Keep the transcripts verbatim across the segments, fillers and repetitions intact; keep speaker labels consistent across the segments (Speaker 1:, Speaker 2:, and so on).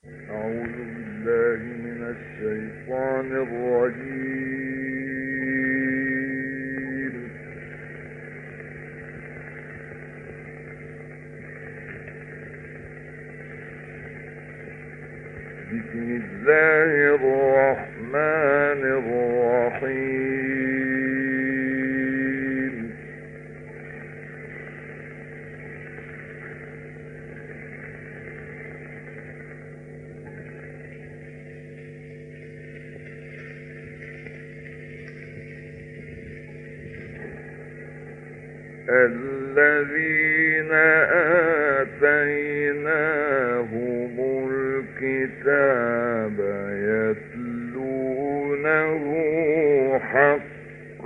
Speaker 1: أعوذ بالله من الشيطان الرجيم. بسم الله الرحمن الرحيم. الذين آتيناهم الكتاب يتلونه حق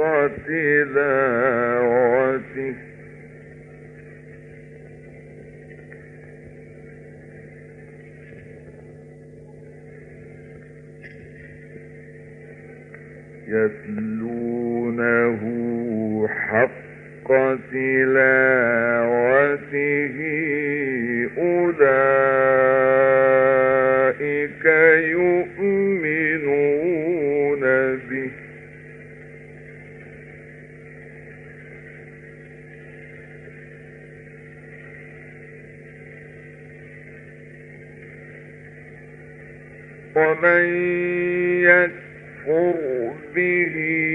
Speaker 1: تلاوته يتلونه حق تلاوته أولئك يؤمنون به ومن يكفر به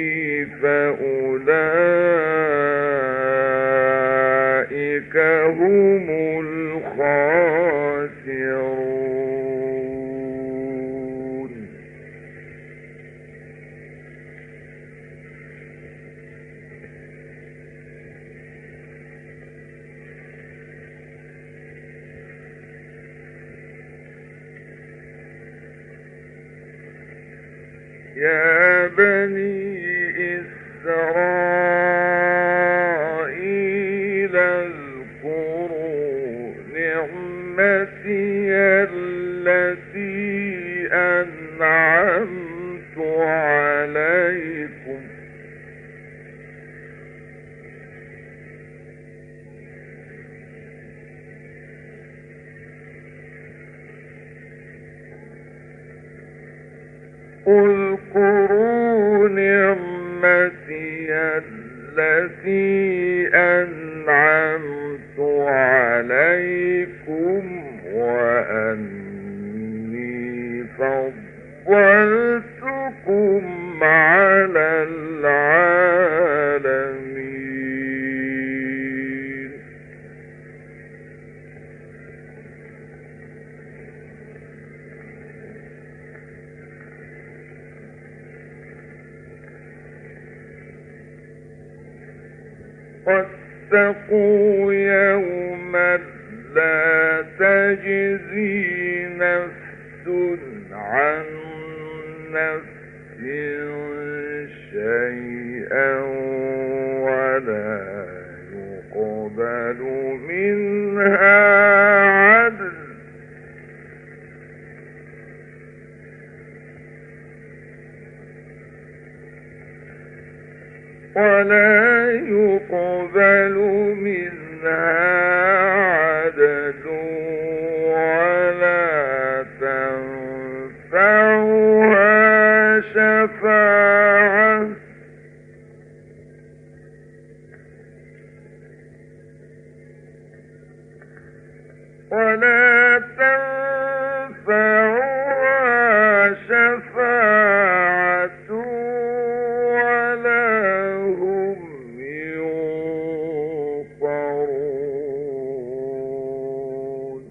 Speaker 1: فأولئك هم الخاسرون. يا بني إسرائيل اذكروا نعمتي التي أنعمت عليكم اذكروا نعمتي التي أنعمت عليكم وأني فضلتكم على العالمين. واتقوا يوما لا تجزي نفس عن نفس شيئا ولا يقبل منها عدل ولا يقبل منها عدل ولا تنفعها شفاعة ولا تنفعها شفاعة ولا هم ينصرون.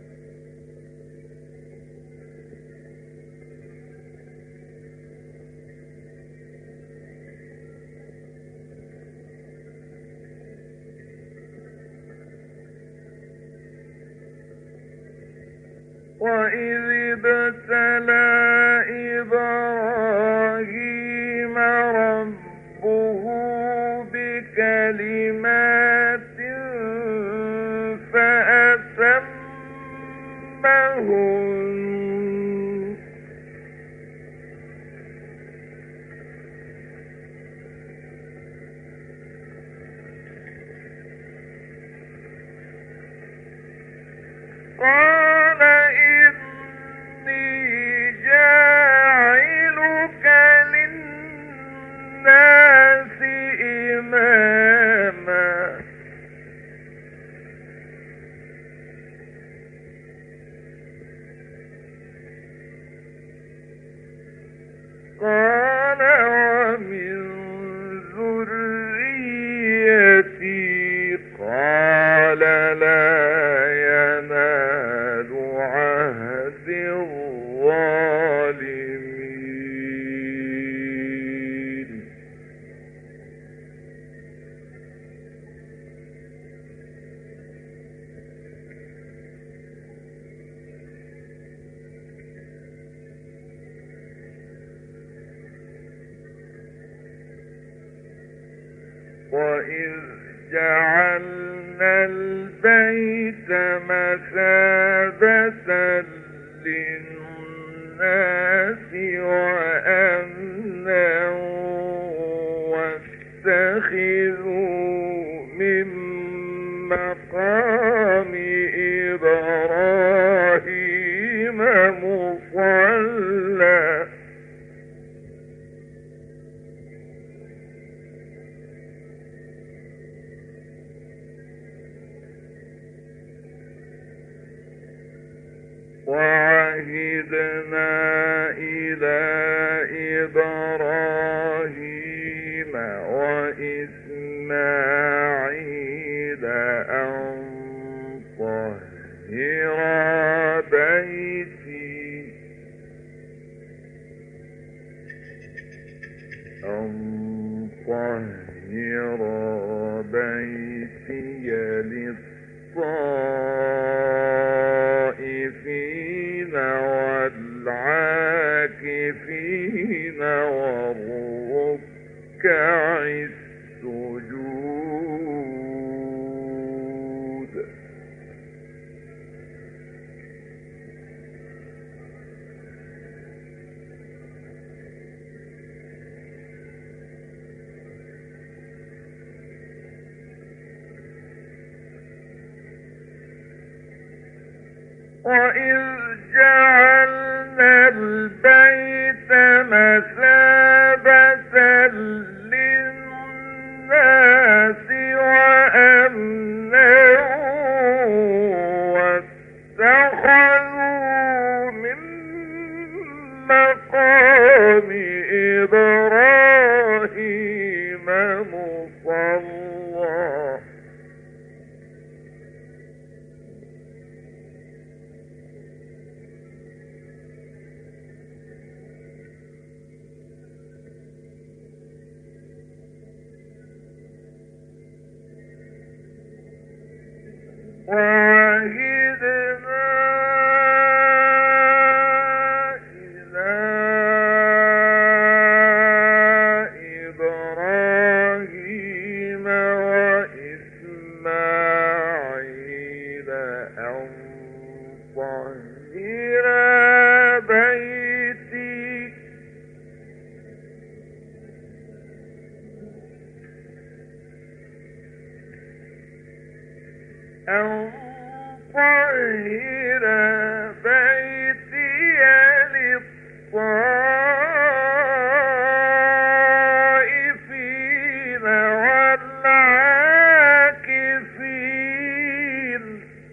Speaker 1: وإذ ابتلى إبراهيم ربه بكلمات فأتمهن قال إن قال ومن ذريتي قال لا ينال عهد الظالمين. وإذ جعلنا البيت مثابة للناس وأمنا واتخذوا من مقام إبراهيم مصلى وعهدنا إلى إبراهيم وإسماعيل أن طهرا بيتي أن طهرا بيتي للطائفين والعاكفين والركع السجود. وإذ جعلنا البيت مثابة للناس وأمنا واتخذوا من مقام إبراهيم مصلى وعهدنا إلى إبراهيم وإسماعيل أن طهرا بيتي أن طهر بيتي للطائفين والعاكفين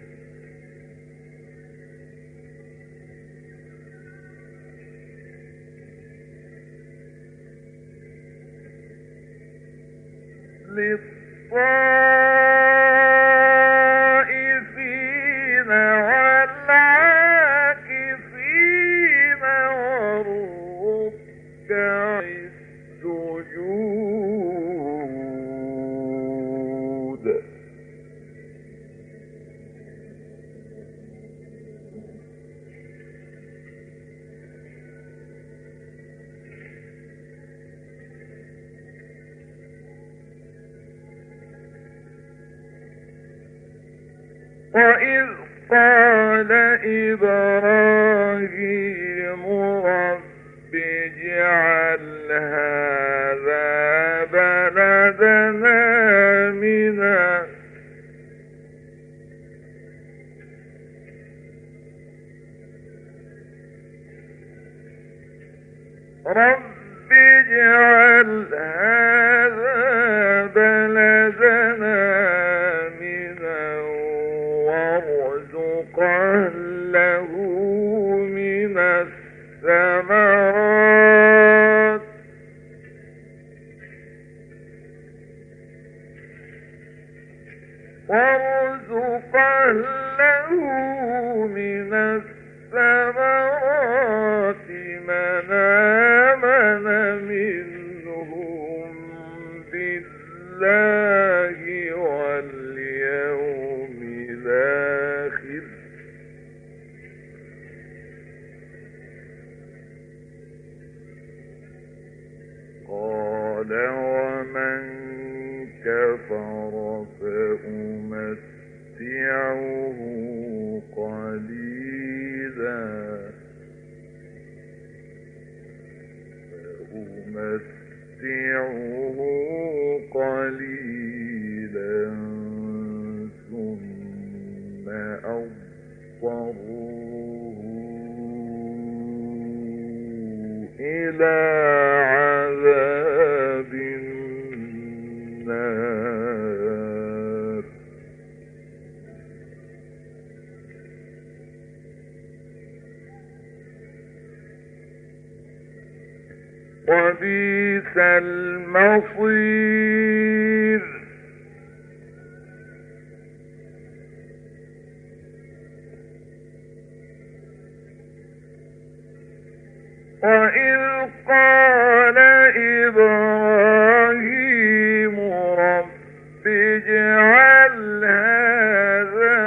Speaker 1: للطائفين والعاكفين والركع السجود. وإذ قال إبراهيم رب اجعل هذا بلدنا آمنا رب اجعل هذا بلدنا آمنا وارزق أهله من الثمرات الثمرات من آمن منهم بالله واليوم الآخر قال ومن كفر فأمتعه قليلا فأمتعه قليلا ثم أضطره إلى عذاب النار وبئس المصير وإذ قال إبراهيم رب اجعل هذا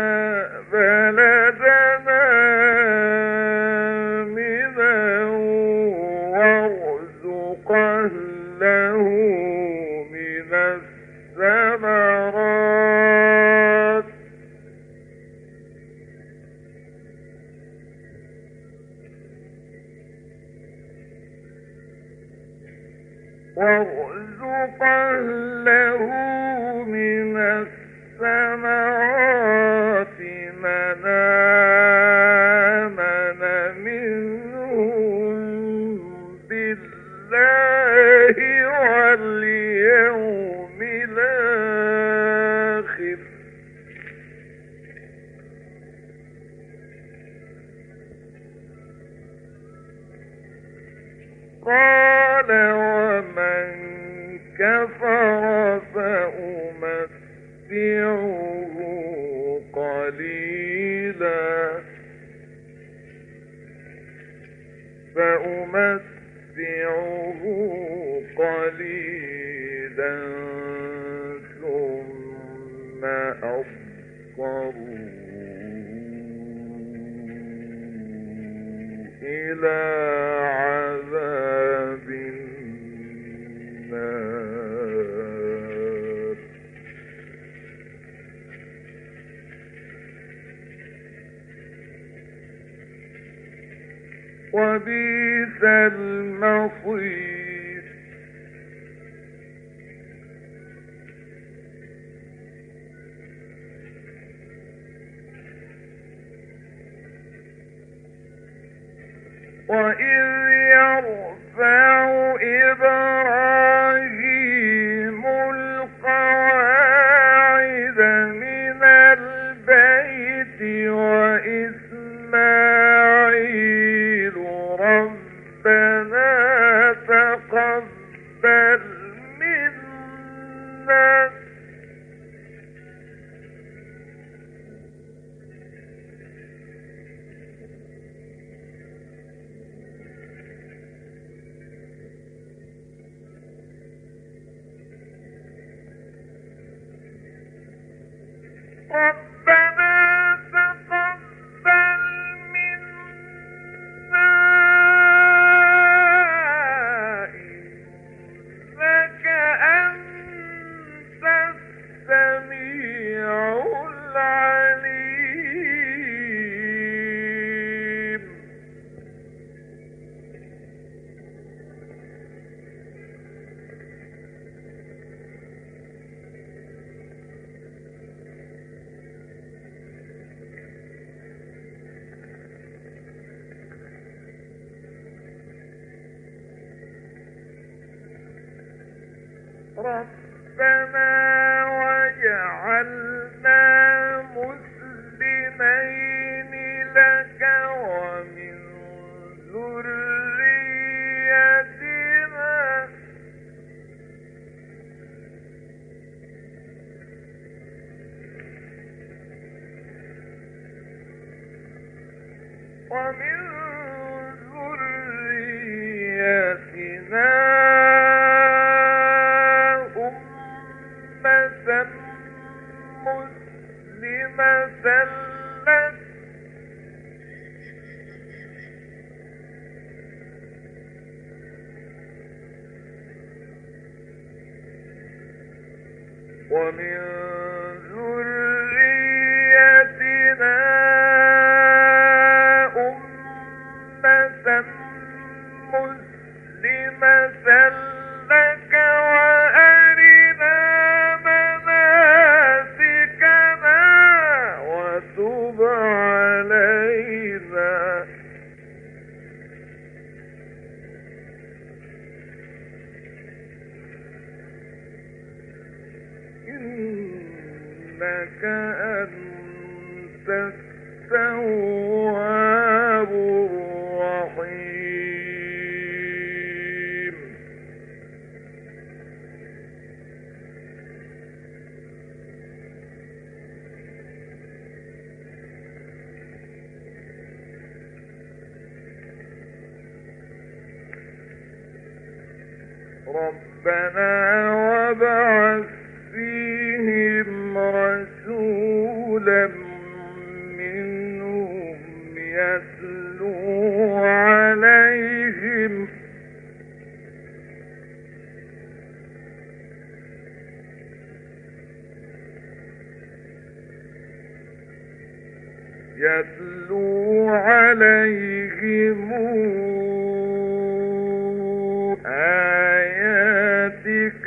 Speaker 1: بلدنا آمنا وارزق أهله من الثمرات وارزق أهله من الثمرات من آمن منهم بالله واليوم الآخر قال ومن كفر فأمتعه قليلا فأمتعه قليلا ثم أضطره إلى عذاب النار وبئس المصير وإذ يرفع إبراهيم القواعد من البيت وإسماعيل ربنا تقبل منا ربنا تقبل منا إنك أنت السميع العليم ربنا واجعلنا مسلمين لك ومن ذريتنا ومن ذريتنا أمة مسلمة لك ومن ذريتنا أمة مسلمة لك وأرنا مناسكنا وتب علينا إنك أنت التواب الرحيم ربنا وابعث فيهم رسولا منهم يتلو عليهم يتلو عليهم آياتك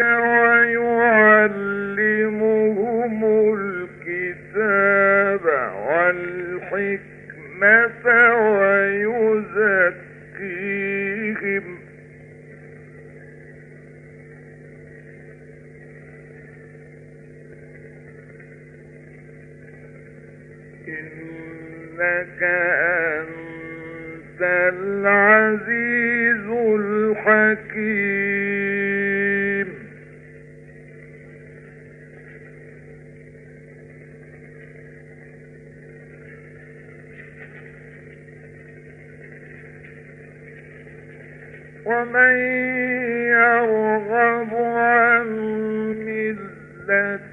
Speaker 1: ويعلمهم الكتاب والحكمة ويزكيهم إنك أنت العزيز الحكيم ومن يرغب عن ملة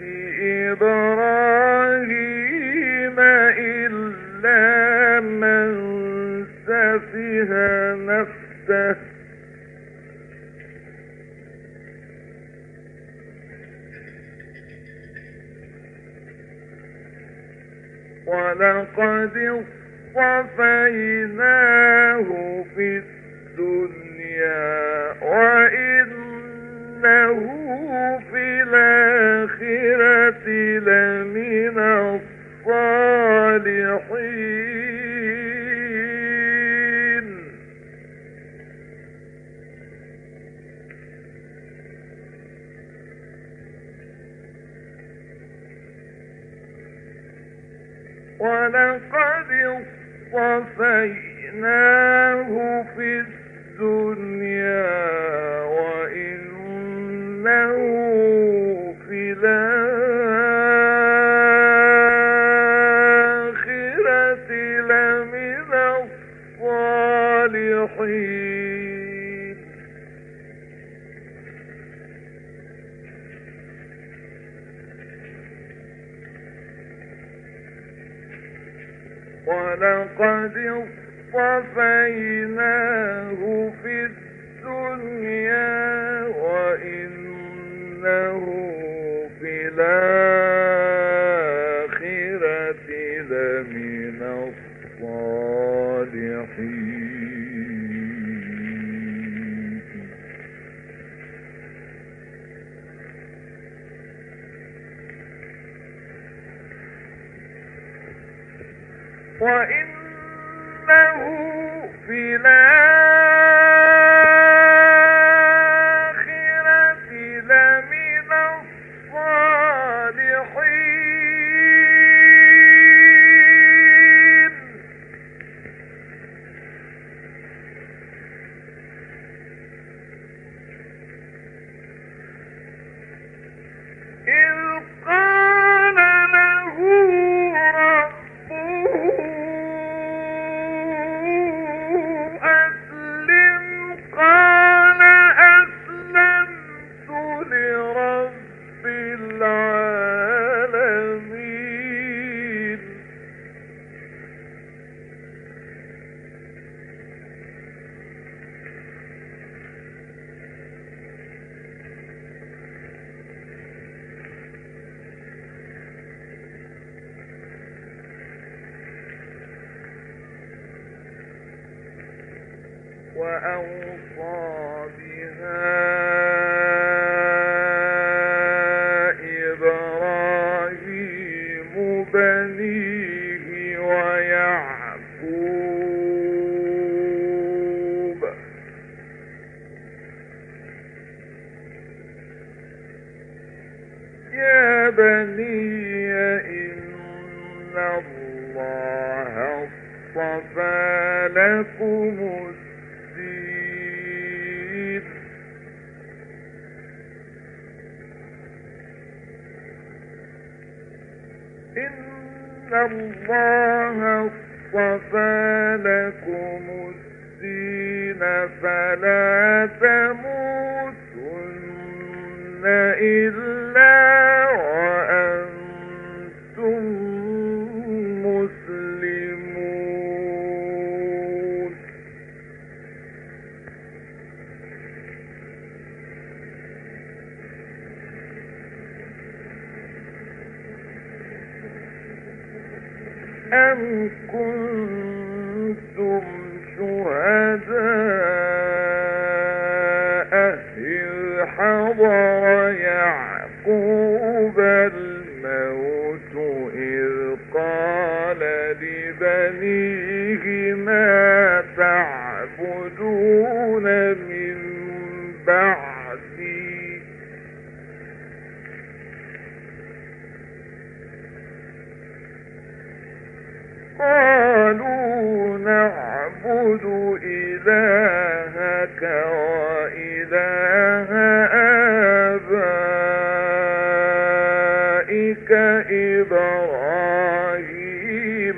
Speaker 1: إبراهيم إلا من سفه نفسه ولقد اصطفيناه في الدنيا وإنه في الآخرة لمن الصالحين ولقد اصطفيناه في الدنيا وإنه في الآخرة لمن الصالحين ولقد اصطفيناه في الدنيا وإنه في الآخرة لمن الصالحين وإنه في الآخرة لمن الصالحين إذ قال له ربه وأوصى بها إبراهيم بنيه ويعقوب يا بني إن الله اصطفى لكم الدين إن الله اصطفى لكم الدين فلا تموتن إلا وأنتم مسلمون أم كنتم شهداء إذ حضر يعقوب الموت إذ قال لبنيه ما تعبدون من بعدي قالوا نعبد إلهك وإله آبائك إبراهيم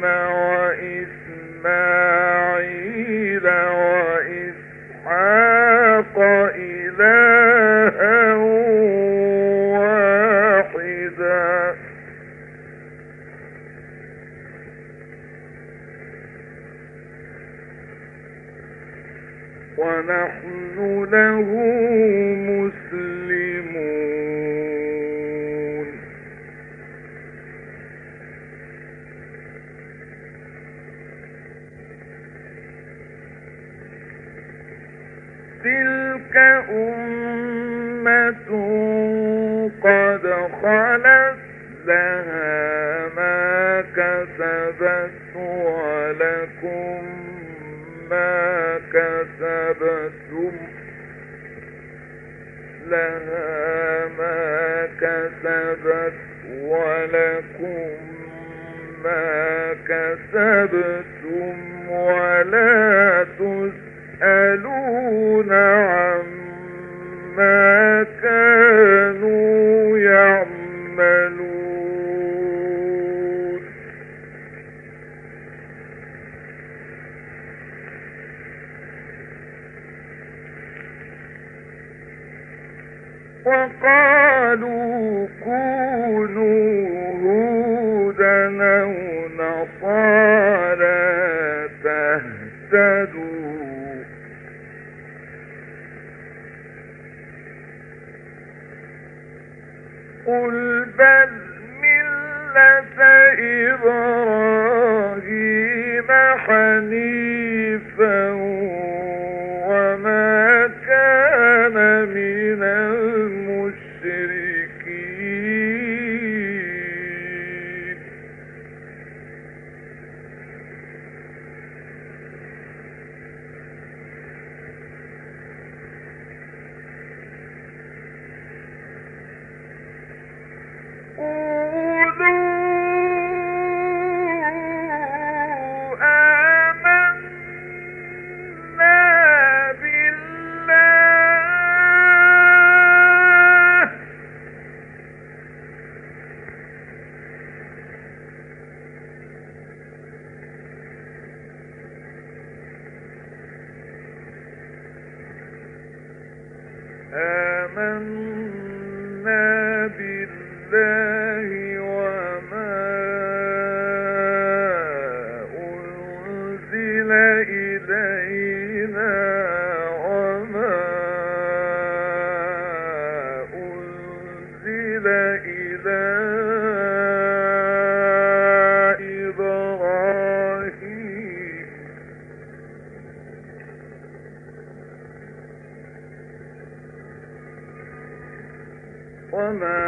Speaker 1: وإسماعيل وإسحاق إلها واحدا ونحن له مسلمون تلك أمة قد خلت لها ما كسبت ولكم ما كسبتم لها ما كسبت ولكم ما كسبتم ولا تسألون عما كانوا يعملون وقالوا كونوا هودا أو نصارى تهتدوا قل بل ملة إبراهيم حنيفا وما كان من المشركين آمنا بالله وما أنزل إلينا وما أنزل إلى إبراهيم وما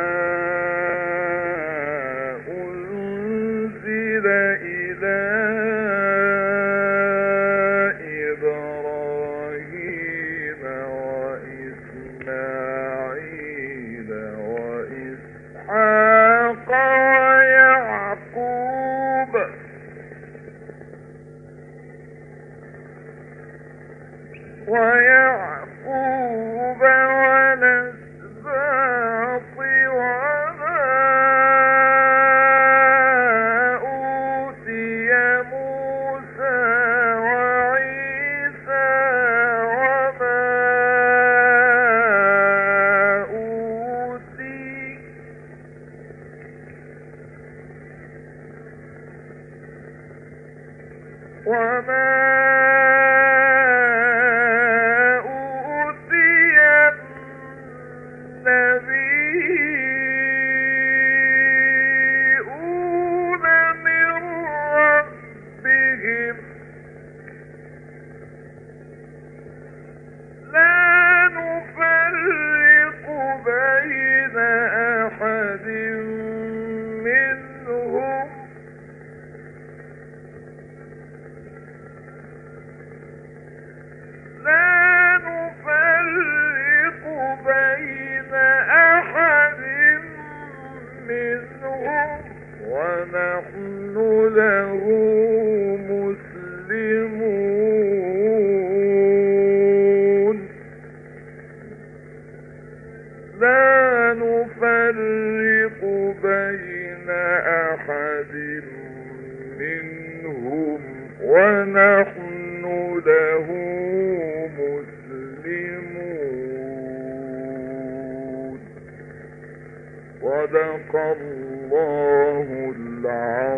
Speaker 1: أنزل إلى إبراهيم وإسماعيل وإسحاق ويعقوب ويعقوب والأسباط وما أوتي موسى وعيسى وما أوتي وما ونحن له مسلمون لا نفرق بين أحد منهم ونحن له مسلمون صدق الله العظيم.